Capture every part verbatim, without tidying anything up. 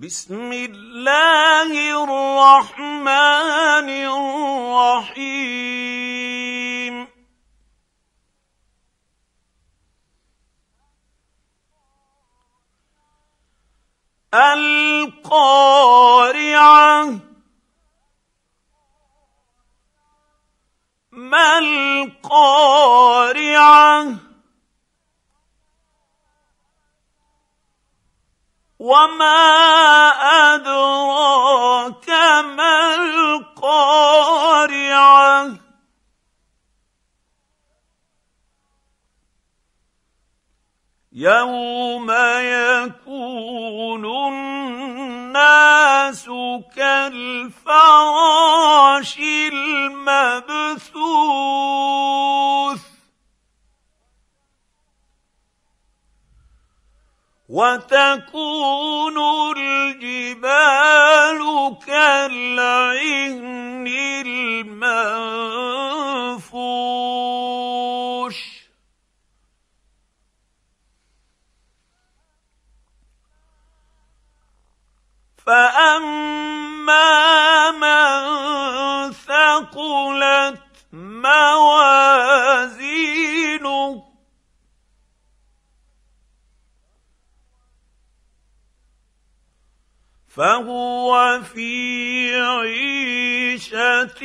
بسم الله الرحمن الرحيم القارعة ما القارعة وما أدراك ما القارعة يوم يكون الناس كالفراش المبثوث وتكون الجبال كالعهن المنفوش فأما من ثقلت موازينه فهو في عيشة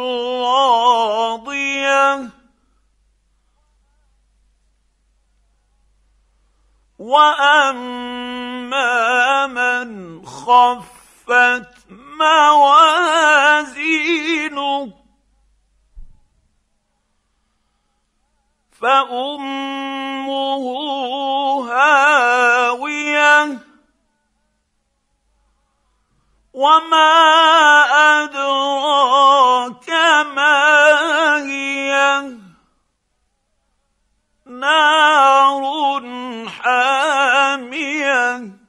راضية وأما من خفت موازينه فأمه هاوية وما أدراك ما هي نار حامية